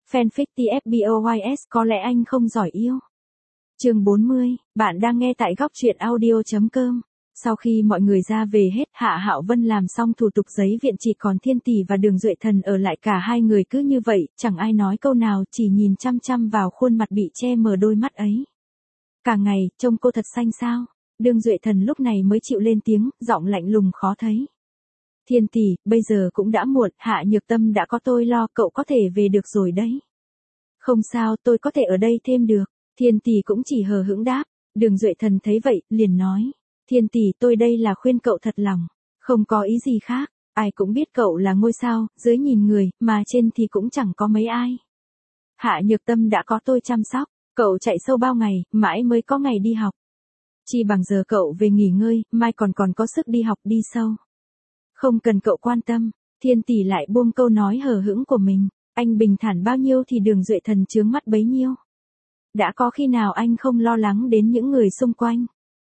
Fanfic TFBOYS có lẽ anh không giỏi yêu. Chương 40, bạn đang nghe tại góc truyện audio.com. Sau khi mọi người ra về hết, Hạ Hạo Vân làm xong thủ tục giấy viện, chỉ còn Thiên Tỷ và Đường Duệ Thần ở lại, cả hai người cứ như vậy, chẳng ai nói câu nào, chỉ nhìn chăm chăm vào khuôn mặt bị che mờ đôi mắt ấy. Cả ngày, trông cô thật xanh sao? Đường Duệ Thần lúc này mới chịu lên tiếng, giọng lạnh lùng khó thấy. Thiên Tỷ, bây giờ cũng đã muộn, Hạ Nhược Tâm đã có tôi lo, cậu có thể về được rồi đấy. Không sao, tôi có thể ở đây thêm được. Thiên Tỷ cũng chỉ hờ hững đáp. Đường Duệ Thần thấy vậy, liền nói. Thiên Tỷ, tôi đây là khuyên cậu thật lòng, không có ý gì khác. Ai cũng biết cậu là ngôi sao, dưới nhìn người, mà trên thì cũng chẳng có mấy ai. Hạ Nhược Tâm đã có tôi chăm sóc, cậu chạy sâu bao ngày, mãi mới có ngày đi học. Chỉ bằng giờ cậu về nghỉ ngơi, mai còn có sức đi học đi sâu. Không cần cậu quan tâm. Thiên Tỷ lại buông câu nói hờ hững của mình. Anh bình thản bao nhiêu thì Đường Duệ Thần chướng mắt bấy nhiêu. Đã có khi nào anh không lo lắng đến những người xung quanh?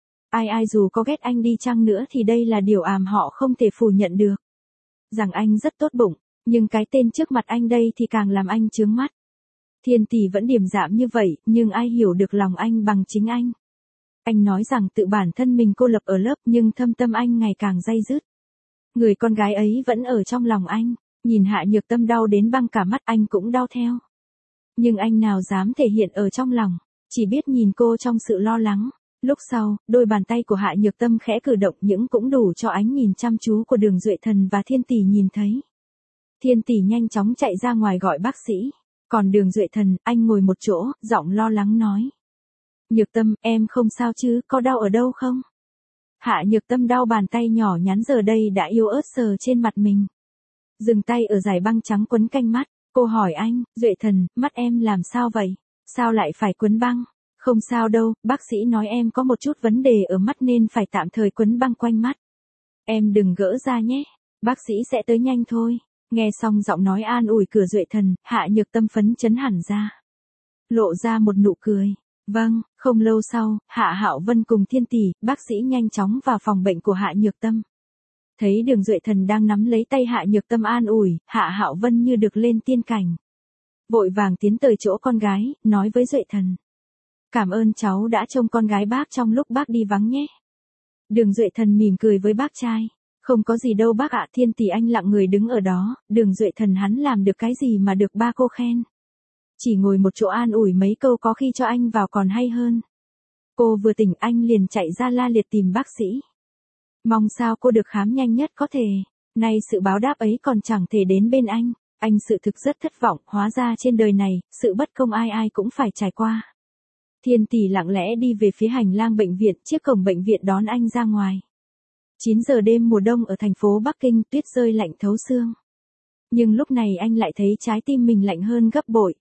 Ai dù có ghét anh đi chăng nữa thì đây là điều họ không thể phủ nhận được. Rằng anh rất tốt bụng, nhưng cái tên trước mặt anh đây thì càng làm anh chướng mắt. Thiên Tỷ vẫn điềm đạm như vậy, nhưng ai hiểu được lòng anh bằng chính anh. Anh nói rằng tự bản thân mình cô lập ở lớp, nhưng thâm tâm anh ngày càng day dứt. Người con gái ấy vẫn ở trong lòng anh. Nhìn Hạ Nhược Tâm đau đến băng cả mắt, anh cũng đau theo. Nhưng anh nào dám thể hiện ở trong lòng, chỉ biết nhìn cô trong sự lo lắng. Lúc sau, đôi bàn tay của Hạ Nhược Tâm khẽ cử động, những cũng đủ cho ánh nhìn chăm chú của Đường Duệ Thần và Thiên Tỷ nhìn thấy. Thiên Tỷ nhanh chóng chạy ra ngoài gọi bác sĩ. Còn Đường Duệ Thần, anh ngồi một chỗ, giọng lo lắng nói. Nhược Tâm, em không sao chứ, có đau ở đâu không? Hạ Nhược Tâm đau bàn tay nhỏ nhắn giờ đây đã yếu ớt sờ trên mặt mình. Dừng tay ở dải băng trắng quấn canh mắt, cô hỏi anh, Duệ Thần, mắt em làm sao vậy? Sao lại phải quấn băng? Không sao đâu, bác sĩ nói em có một chút vấn đề ở mắt nên phải tạm thời quấn băng quanh mắt. Em đừng gỡ ra nhé, bác sĩ sẽ tới nhanh thôi. Nghe xong giọng nói an ủi của Duệ Thần, Hạ Nhược Tâm phấn chấn hẳn ra. Lộ ra một nụ cười. Vâng, không lâu sau, Hạ Hạo Vân cùng Thiên Tỷ, bác sĩ nhanh chóng vào phòng bệnh của Hạ Nhược Tâm. Thấy Đường Duệ Thần đang nắm lấy tay Hạ Nhược Tâm an ủi, Hạ Hạo Vân như được lên tiên cảnh. Vội vàng tiến tới chỗ con gái, nói với Duệ Thần. Cảm ơn cháu đã trông con gái bác trong lúc bác đi vắng nhé. Đường Duệ Thần mỉm cười với bác trai. Không có gì đâu bác ạ. Thiên Tỷ anh lặng người đứng ở đó, Đường Duệ Thần hắn làm được cái gì mà được ba cô khen. Chỉ ngồi một chỗ an ủi mấy câu có khi cho anh vào còn hay hơn. Cô vừa tỉnh anh liền chạy ra la liệt tìm bác sĩ. Mong sao cô được khám nhanh nhất có thể. Nay sự báo đáp ấy còn chẳng thể đến bên anh sự thực rất thất vọng, hóa ra trên đời này, sự bất công ai cũng phải trải qua. Thiên Tỷ lặng lẽ đi về phía hành lang bệnh viện, chiếc cổng bệnh viện đón anh ra ngoài. 9 giờ đêm mùa đông ở thành phố Bắc Kinh, tuyết rơi lạnh thấu xương. Nhưng lúc này anh lại thấy trái tim mình lạnh hơn gấp bội.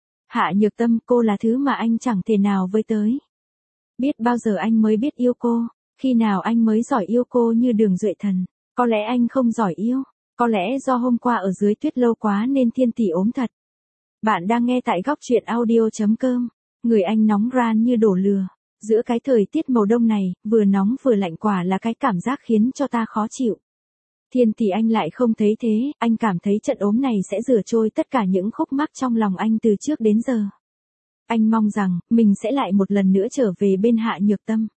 Hạ Nhược Tâm, cô là thứ mà anh chẳng thể nào với tới. Biết bao giờ anh mới biết yêu cô, khi nào anh mới giỏi yêu cô như Đường Duệ Thần. Có lẽ anh không giỏi yêu, có lẽ do hôm qua ở dưới tuyết lâu quá nên Thiên Tỷ ốm thật. Bạn đang nghe tại góc truyện audio.com. Người anh nóng ran như đổ lửa. Giữa cái thời tiết mùa đông này, vừa nóng vừa lạnh quả là cái cảm giác khiến cho ta khó chịu. Thiên Tỷ anh lại không thấy thế, anh cảm thấy trận ốm này sẽ rửa trôi tất cả những khúc mắc trong lòng anh từ trước đến giờ. Anh mong rằng, mình sẽ lại một lần nữa trở về bên Hạ Nhược Tâm.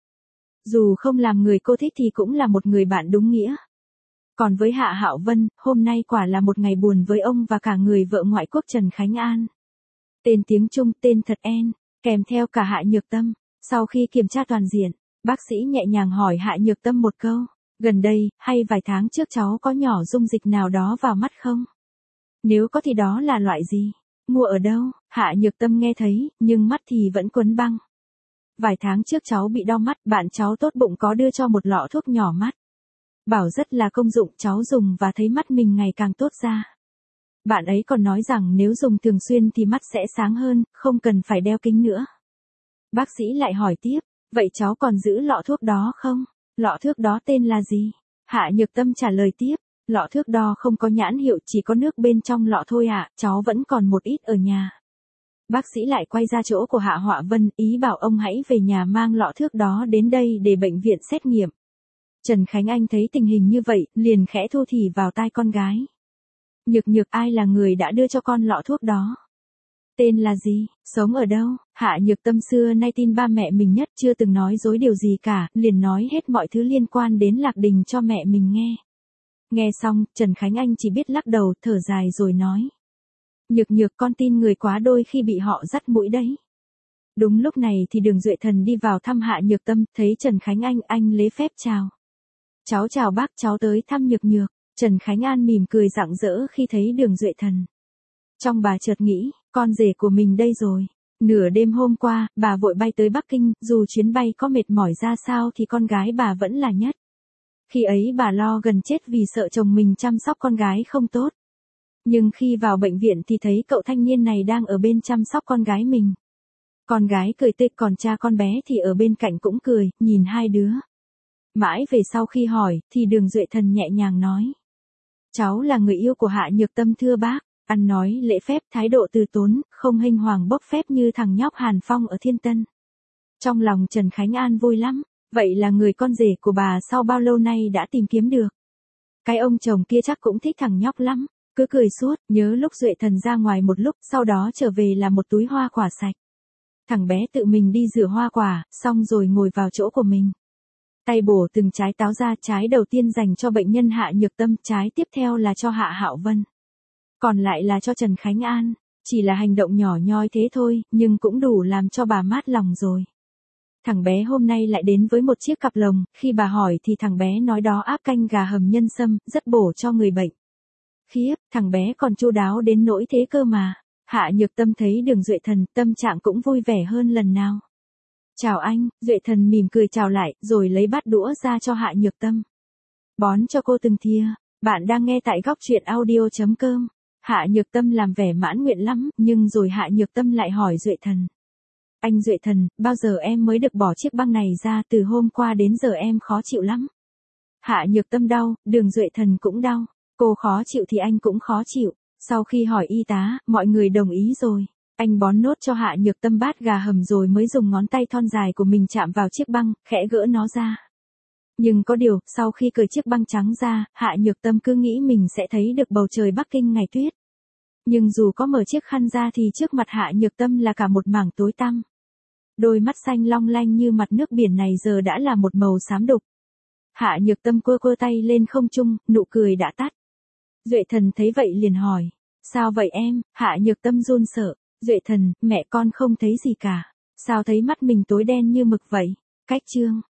Dù không làm người cô thích thì cũng là một người bạn đúng nghĩa. Còn với Hạ Hạo Vân, hôm nay quả là một ngày buồn với ông và cả người vợ ngoại quốc Trần Khánh An. Tên tiếng Trung, tên thật En, kèm theo cả Hạ Nhược Tâm. Sau khi kiểm tra toàn diện, bác sĩ nhẹ nhàng hỏi Hạ Nhược Tâm một câu. Gần đây, hay vài tháng trước cháu có nhỏ dung dịch nào đó vào mắt không? Nếu có thì đó là loại gì? Mua ở đâu? Hạ Nhược Tâm nghe thấy, nhưng mắt thì vẫn quấn băng. Vài tháng trước cháu bị đau mắt, bạn cháu tốt bụng có đưa cho một lọ thuốc nhỏ mắt. Bảo rất là công dụng, cháu dùng và thấy mắt mình ngày càng tốt ra. Bạn ấy còn nói rằng nếu dùng thường xuyên thì mắt sẽ sáng hơn, không cần phải đeo kính nữa. Bác sĩ lại hỏi tiếp, vậy cháu còn giữ lọ thuốc đó không? Lọ thuốc đó tên là gì? Hạ Nhược Tâm trả lời tiếp, lọ thuốc đó không có nhãn hiệu, chỉ có nước bên trong lọ thôi ạ, cháu vẫn còn một ít ở nhà. Bác sĩ lại quay ra chỗ của Hạ Họa Vân, ý bảo ông hãy về nhà mang lọ thuốc đó đến đây để bệnh viện xét nghiệm. Trần Khánh Anh thấy tình hình như vậy, liền khẽ thu thì vào tai con gái. Nhược Nhược, ai là người đã đưa cho con lọ thuốc đó? Tên là gì, sống ở đâu? Hạ Nhược Tâm xưa nay tin ba mẹ mình nhất, chưa từng nói dối điều gì cả, liền nói hết mọi thứ liên quan đến Lạc Đình cho mẹ mình nghe. Nghe xong, Trần Khánh Anh chỉ biết lắc đầu, thở dài rồi nói. Nhược Nhược, con tin người quá đôi khi bị họ dắt mũi đấy. Đúng lúc này thì Đường Duệ Thần đi vào thăm Hạ Nhược Tâm, thấy Trần Khánh Anh lấy phép chào. Cháu chào bác, cháu tới thăm Nhược Nhược. Trần Khánh An mỉm cười rạng rỡ khi thấy Đường Duệ Thần. Trong bà chợt nghĩ, con rể của mình đây rồi. Nửa đêm hôm qua, bà vội bay tới Bắc Kinh, dù chuyến bay có mệt mỏi ra sao thì con gái bà vẫn là nhất. Khi ấy bà lo gần chết vì sợ chồng mình chăm sóc con gái không tốt. Nhưng khi vào bệnh viện thì thấy cậu thanh niên này đang ở bên chăm sóc con gái mình. Con gái cười tươi, còn cha con bé thì ở bên cạnh cũng cười, nhìn hai đứa. Mãi về sau khi hỏi, thì Đường Duệ Thần nhẹ nhàng nói. Cháu là người yêu của Hạ Nhược Tâm thưa bác. Ăn nói lễ phép, thái độ từ tốn, không hênh hoàng bốc phép như thằng nhóc Hàn Phong ở Thiên Tân. Trong lòng Trần Khánh An vui lắm. Vậy là người con rể của bà sau bao lâu nay đã tìm kiếm được. Cái ông chồng kia chắc cũng thích thằng nhóc lắm. Cứ cười suốt, nhớ lúc Duệ Thần ra ngoài một lúc, sau đó trở về là một túi hoa quả sạch. Thằng bé tự mình đi rửa hoa quả, xong rồi ngồi vào chỗ của mình. Tay bổ từng trái táo ra, trái đầu tiên dành cho bệnh nhân Hạ Nhược Tâm, trái tiếp theo là cho Hạ Hạo Vân. Còn lại là cho Trần Khánh An. Chỉ là hành động nhỏ nhoi thế thôi, nhưng cũng đủ làm cho bà mát lòng rồi. Thằng bé hôm nay lại đến với một chiếc cặp lồng, khi bà hỏi thì thằng bé nói đó áp canh gà hầm nhân sâm, rất bổ cho người bệnh. Khiếp, thằng bé còn chu đáo đến nỗi thế cơ mà. Hạ Nhược Tâm thấy Đường Duệ Thần, tâm trạng cũng vui vẻ hơn lần nào. Chào anh, Duệ Thần mỉm cười chào lại, rồi lấy bát đũa ra cho Hạ Nhược Tâm. Bón cho cô từng thìa. Bạn đang nghe tại góc truyện audio.com. Hạ Nhược Tâm làm vẻ mãn nguyện lắm, nhưng rồi Hạ Nhược Tâm lại hỏi Duệ Thần. Anh Duệ Thần, bao giờ em mới được bỏ chiếc băng này ra, từ hôm qua đến giờ em khó chịu lắm. Hạ Nhược Tâm đau, Đường Duệ Thần cũng đau. Cô khó chịu thì anh cũng khó chịu. Sau khi hỏi y tá, mọi người đồng ý rồi. Anh bón nốt cho Hạ Nhược Tâm bát gà hầm rồi mới dùng ngón tay thon dài của mình chạm vào chiếc băng, khẽ gỡ nó ra. Nhưng có điều, sau khi cởi chiếc băng trắng ra, Hạ Nhược Tâm cứ nghĩ mình sẽ thấy được bầu trời Bắc Kinh ngày tuyết. Nhưng dù có mở chiếc khăn ra thì trước mặt Hạ Nhược Tâm là cả một mảng tối tăm. Đôi mắt xanh long lanh như mặt nước biển này giờ đã là một màu xám đục. Hạ Nhược Tâm quơ tay lên không trung, nụ cười đã tắt. Duệ Thần thấy vậy liền hỏi. Sao vậy em? Hạ Nhược Tâm run sợ. Duệ Thần, mẹ con không thấy gì cả. Sao thấy mắt mình tối đen như mực vậy? Cách chương.